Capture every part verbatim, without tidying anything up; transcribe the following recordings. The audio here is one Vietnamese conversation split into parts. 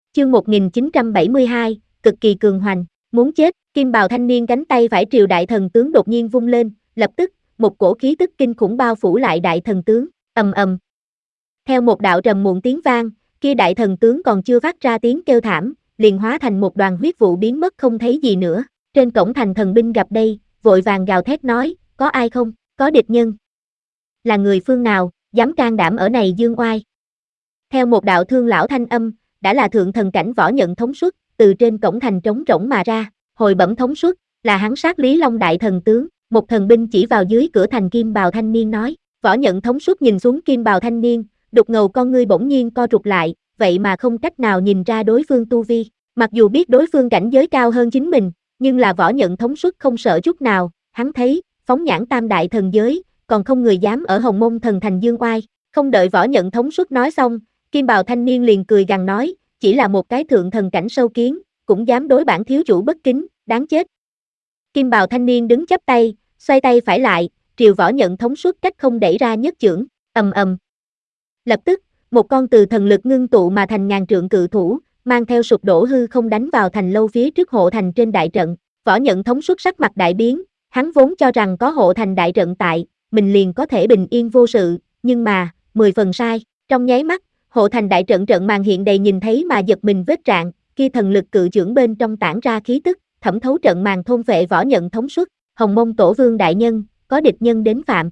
Chương một nghìn chín trăm bảy mươi hai, cực kỳ cường hoành, muốn chết, kim bào thanh niên cánh tay phải triều đại thần tướng đột nhiên vung lên, lập tức, một cổ khí tức kinh khủng bao phủ lại đại thần tướng, ầm ầm. Theo một đạo trầm muộn tiếng vang, kia đại thần tướng còn chưa phát ra tiếng kêu thảm, liền hóa thành một đoàn huyết vụ biến mất không thấy gì nữa. Trên cổng thành thần binh gặp đây, vội vàng gào thét nói, có ai không, có địch nhân. Là người phương nào, dám can đảm ở này dương oai. Theo một đạo thương lão thanh âm, đã là thượng thần cảnh võ nhận thống suất, từ trên cổng thành trống rỗng mà ra, hồi bẩm thống suất, là hắn sát Lý Long đại thần tướng, một thần binh chỉ vào dưới cửa thành kim bào thanh niên nói, võ nhận thống suất nhìn xuống kim bào thanh niên, đục ngầu con ngươi bỗng nhiên co rụt lại, vậy mà không cách nào nhìn ra đối phương tu vi, mặc dù biết đối phương cảnh giới cao hơn chính mình, nhưng là võ nhận thống suất không sợ chút nào, hắn thấy, phóng nhãn tam đại thần giới, còn không người dám ở Hồng Môn thần thành dương oai, không đợi võ nhận thống suất nói xong, kim bào thanh niên liền cười gằn nói, chỉ là một cái thượng thần cảnh sâu kiến, cũng dám đối bản thiếu chủ bất kính, đáng chết. Kim bào thanh niên đứng chắp tay, xoay tay phải lại, triều võ nhận thống suất cách không đẩy ra nhất chưởng, ầm ầm. Lập tức, một con từ thần lực ngưng tụ mà thành ngàn trượng cự thủ, mang theo sụp đổ hư không đánh vào thành lâu phía trước hộ thành trên đại trận, võ nhận thống suất sắc mặt đại biến, hắn vốn cho rằng có hộ thành đại trận tại, mình liền có thể bình yên vô sự, nhưng mà, mười phần sai, trong nháy mắt, hộ thành đại trận trận màn hiện đầy nhìn thấy mà giật mình vết rạn, kia thần lực cự chưởng bên trong tản ra khí tức, thẩm thấu trận màn thôn vệ võ nhận thống suất, Hồng Mông tổ vương đại nhân, có địch nhân đến phạm.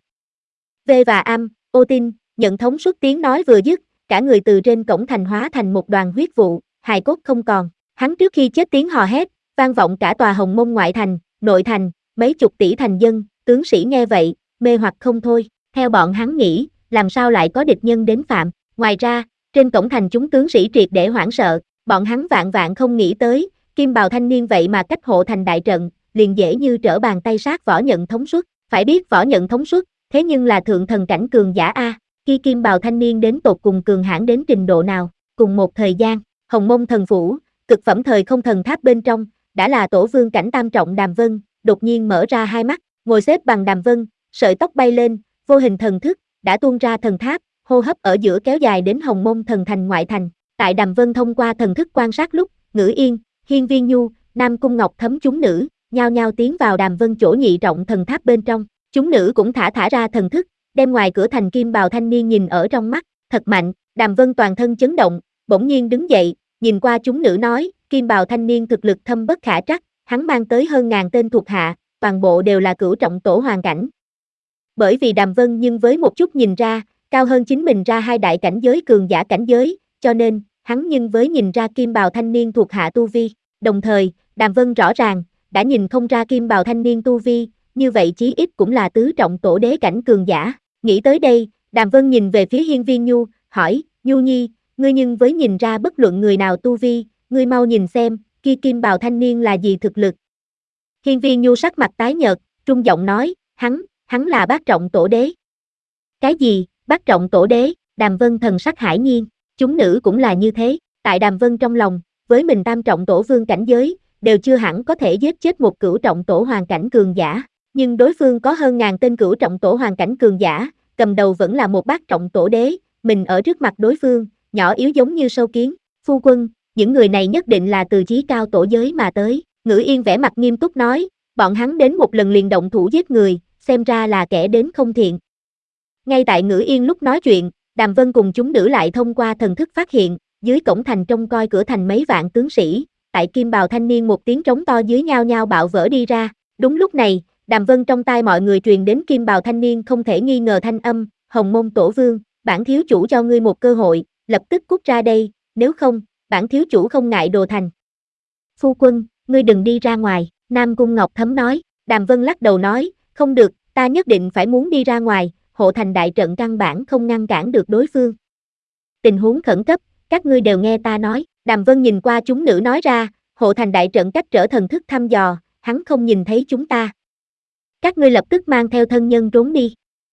V và Am, ô tin, nhận thống suất tiếng nói vừa dứt, cả người từ trên cổng thành hóa thành một đoàn huyết vụ, hài cốt không còn, hắn trước khi chết tiếng hò hét, vang vọng cả tòa Hồng Mông ngoại thành, nội thành, mấy chục tỷ thành dân, tướng sĩ nghe vậy, mê hoặc không thôi, theo bọn hắn nghĩ, làm sao lại có địch nhân đến phạm, ngoài ra, trên cổng thành chúng tướng sĩ triệt để hoảng sợ, bọn hắn vạn vạn không nghĩ tới, kim bào thanh niên vậy mà cách hộ thành đại trận, liền dễ như trở bàn tay sát võ nhận thống suất, phải biết võ nhận thống suất, thế nhưng là thượng thần cảnh cường giả A, khi kim bào thanh niên đến tột cùng cường hãn đến trình độ nào, cùng một thời gian, Hồng Mông thần phủ, cực phẩm thời không thần tháp bên trong, đã là tổ vương cảnh tam trọng Đàm Vân, đột nhiên mở ra hai mắt, ngồi xếp bằng Đàm Vân, sợi tóc bay lên, vô hình thần thức, đã tuôn ra thần tháp, hô hấp ở giữa kéo dài đến Hồng Mông thần thành ngoại thành, tại Đàm Vân thông qua thần thức quan sát lúc, Ngữ Yên, Hiên Viên Nhu, Nam Cung Ngọc Thấm chúng nữ, nhao nhao tiến vào Đàm Vân chỗ nhị trọng thần tháp bên trong, chúng nữ cũng thả thả ra thần thức, đem ngoài cửa thành kim bào thanh niên nhìn ở trong mắt, thật mạnh, Đàm Vân toàn thân chấn động, bỗng nhiên đứng dậy, nhìn qua chúng nữ nói, kim bào thanh niên thực lực thâm bất khả trắc, hắn mang tới hơn ngàn tên thuộc hạ, toàn bộ đều là cửu trọng tổ hoàng cảnh. Bởi vì Đàm Vân nhưng với một chút nhìn ra, cao hơn chính mình ra hai đại cảnh giới cường giả cảnh giới, cho nên, hắn nhưng với nhìn ra kim bào thanh niên thuộc hạ tu vi, đồng thời, Đàm Vân rõ ràng, đã nhìn không ra kim bào thanh niên tu vi, như vậy chí ít cũng là tứ trọng tổ đế cảnh cường giả, nghĩ tới đây, Đàm Vân nhìn về phía Hiên Viên Nhu, hỏi, Nhu Nhi, ngươi nhưng với nhìn ra bất luận người nào tu vi, ngươi mau nhìn xem, kia kim bào thanh niên là gì thực lực. Hiên Viên Nhu sắc mặt tái nhợt, trung giọng nói, hắn, hắn là bát trọng tổ đế. Cái gì, bát trọng tổ đế, Đàm Vân thần sắc hải nhiên, chúng nữ cũng là như thế, tại Đàm Vân trong lòng, với mình tam trọng tổ vương cảnh giới, đều chưa hẳn có thể giết chết một cửu trọng tổ hoàng cảnh cường giả, nhưng đối phương có hơn ngàn tên cửu trọng tổ hoàng cảnh cường giả, cầm đầu vẫn là một bát trọng tổ đế, mình ở trước mặt đối phương, nhỏ yếu giống như sâu kiến, phu quân, những người này nhất định là từ chí cao tổ giới mà tới, Ngữ Yên vẻ mặt nghiêm túc nói, bọn hắn đến một lần liền động thủ giết người, xem ra là kẻ đến không thiện. Ngay tại Ngữ Yên lúc nói chuyện, Đàm Vân cùng chúng nữ lại thông qua thần thức phát hiện, dưới cổng thành trông coi cửa thành mấy vạn tướng sĩ, tại kim bào thanh niên một tiếng trống to dưới nhao nhao bạo vỡ đi ra, đúng lúc này, Đàm Vân trong tai mọi người truyền đến kim bào thanh niên không thể nghi ngờ thanh âm, Hồng Mông tổ vương, bản thiếu chủ cho ngươi một cơ hội, lập tức cút ra đây, nếu không, bản thiếu chủ không ngại đồ thành. Phu quân, ngươi đừng đi ra ngoài, Nam Cung Ngọc Thấm nói, Đàm Vân lắc đầu nói, không được, ta nhất định phải muốn đi ra ngoài, hộ thành đại trận căn bản không ngăn cản được đối phương. Tình huống khẩn cấp, các ngươi đều nghe ta nói, Đàm Vân nhìn qua chúng nữ nói ra, hộ thành đại trận cách trở thần thức thăm dò, hắn không nhìn thấy chúng ta. Các ngươi lập tức mang theo thân nhân trốn đi.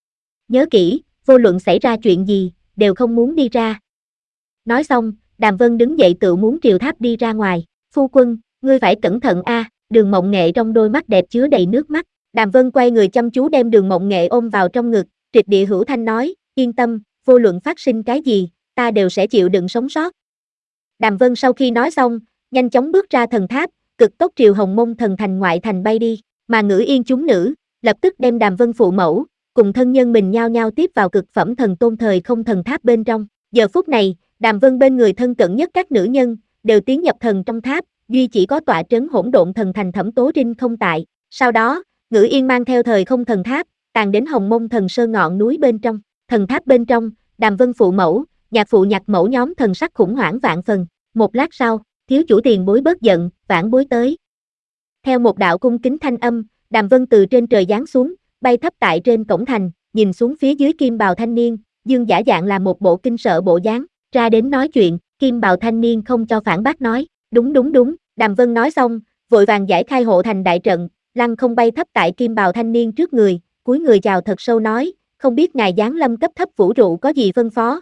Nhớ kỹ, vô luận xảy ra chuyện gì, đều không muốn đi ra. Nói xong, Đàm Vân đứng dậy tự muốn triều tháp đi ra ngoài, phu quân, ngươi phải cẩn thận a. Đường Mộng Nghệ trong đôi mắt đẹp chứa đầy nước mắt, Đàm Vân quay người chăm chú đem Đường Mộng Nghệ ôm vào trong ngực, triệt địa hữu thanh nói, yên tâm, vô luận phát sinh cái gì, ta đều sẽ chịu đựng sống sót. Đàm Vân sau khi nói xong, nhanh chóng bước ra thần tháp, cực tốc triều Hồng Mông thần thành ngoại thành bay đi, mà Ngữ Yên chúng nữ, lập tức đem Đàm Vân phụ mẫu, cùng thân nhân mình nhao nhao tiếp vào cực phẩm thần tôn thời không thần tháp bên trong. Giờ phút này, Đàm Vân bên người thân cận nhất các nữ nhân, đều tiến nhập thần trong tháp, duy chỉ có tọa trấn hỗn độn thần thành Thẩm Tố Trinh không tại. Sau đó, Ngữ Yên mang theo thời không thần tháp, tàn đến Hồng Mông thần sơn ngọn núi bên trong. Thần tháp bên trong, Đàm Vân phụ mẫu, nhạc phụ nhạc mẫu nhóm thần sắc khủng hoảng vạn phần. Một lát sau, thiếu chủ tiền bối bớt giận, vãn bối tới. Theo một đạo cung kính thanh âm, Đàm Vân từ trên trời giáng xuống, bay thấp tại trên cổng thành, nhìn xuống phía dưới kim bào thanh niên, dương giả dạng là một bộ kinh sợ bộ dáng, ra đến nói chuyện. Kim bào thanh niên không cho phản bác nói, đúng đúng đúng. Đàm Vân nói xong, vội vàng giải khai hộ thành đại trận, lăng không bay thấp tại kim bào thanh niên trước người, cúi người chào thật sâu nói, không biết ngài giáng lâm cấp thấp vũ trụ có gì phân phó.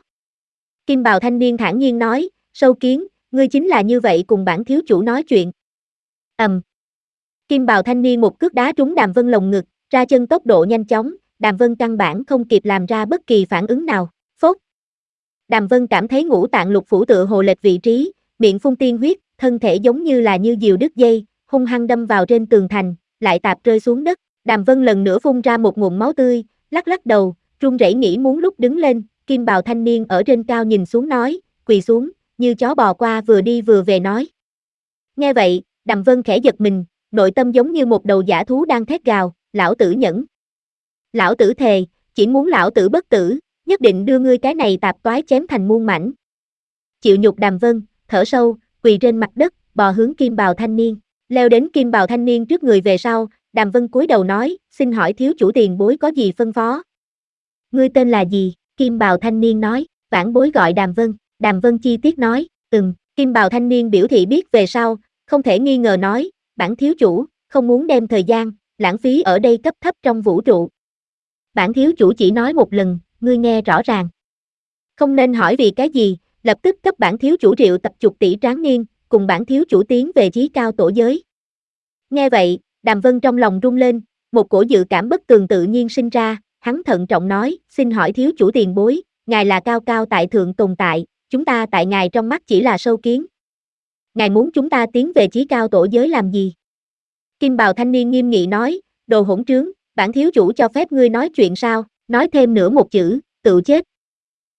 Kim bào thanh niên thản nhiên nói, sâu kiến, ngươi chính là như vậy cùng bản thiếu chủ nói chuyện. ầm, um. Kim bào thanh niên một cước đá trúng Đàm Vân lồng ngực, ra chân tốc độ nhanh chóng, Đàm Vân căn bản không kịp làm ra bất kỳ phản ứng nào. Phốt. Đàm Vân cảm thấy ngũ tạng lục phủ tựa hồ lệch vị trí, miệng phun tiên huyết, thân thể giống như là như diều đứt dây, hung hăng đâm vào trên tường thành, lại tạp rơi xuống đất. Đàm Vân lần nữa phun ra một ngụm máu tươi, lắc lắc đầu, run rẩy nghĩ muốn lúc đứng lên. Kim bào thanh niên ở trên cao nhìn xuống nói, quỳ xuống, như chó bò qua vừa đi vừa về nói. Nghe vậy, Đàm Vân khẽ giật mình, nội tâm giống như một đầu dã thú đang thét gào, lão tử nhẫn. Lão tử thề, chỉ muốn lão tử bất tử, nhất định đưa ngươi cái này tạp toái chém thành muôn mảnh. Chịu nhục. Đàm Vân, thở sâu, quỳ trên mặt đất, bò hướng kim bào thanh niên, leo đến kim bào thanh niên trước người về sau, Đàm Vân cúi đầu nói, xin hỏi thiếu chủ tiền bối có gì phân phó? Ngươi tên là gì? Kim bào thanh niên nói, vãn bối gọi Đàm Vân. Đàm Vân chi tiết nói, ừm. Kim bào thanh niên biểu thị biết về sau, không thể nghi ngờ nói, bản thiếu chủ, không muốn đem thời gian, lãng phí ở đây cấp thấp trong vũ trụ. Bản thiếu chủ chỉ nói một lần, ngươi nghe rõ ràng. Không nên hỏi vì cái gì, lập tức cấp bản thiếu chủ triệu tập chục tỷ tráng niên, cùng bản thiếu chủ tiến về chí cao tổ giới. Nghe vậy, Đàm Vân trong lòng rung lên, một cổ dự cảm bất tường tự nhiên sinh ra, hắn thận trọng nói, xin hỏi thiếu chủ tiền bối, ngài là cao cao tại thượng tồn tại, chúng ta tại ngài trong mắt chỉ là sâu kiến. Ngài muốn chúng ta tiến về chí cao tổ giới làm gì? Kim bào thanh niên nghiêm nghị nói, đồ hỗn trướng, bản thiếu chủ cho phép ngươi nói chuyện sao, nói thêm nữa một chữ, tự chết.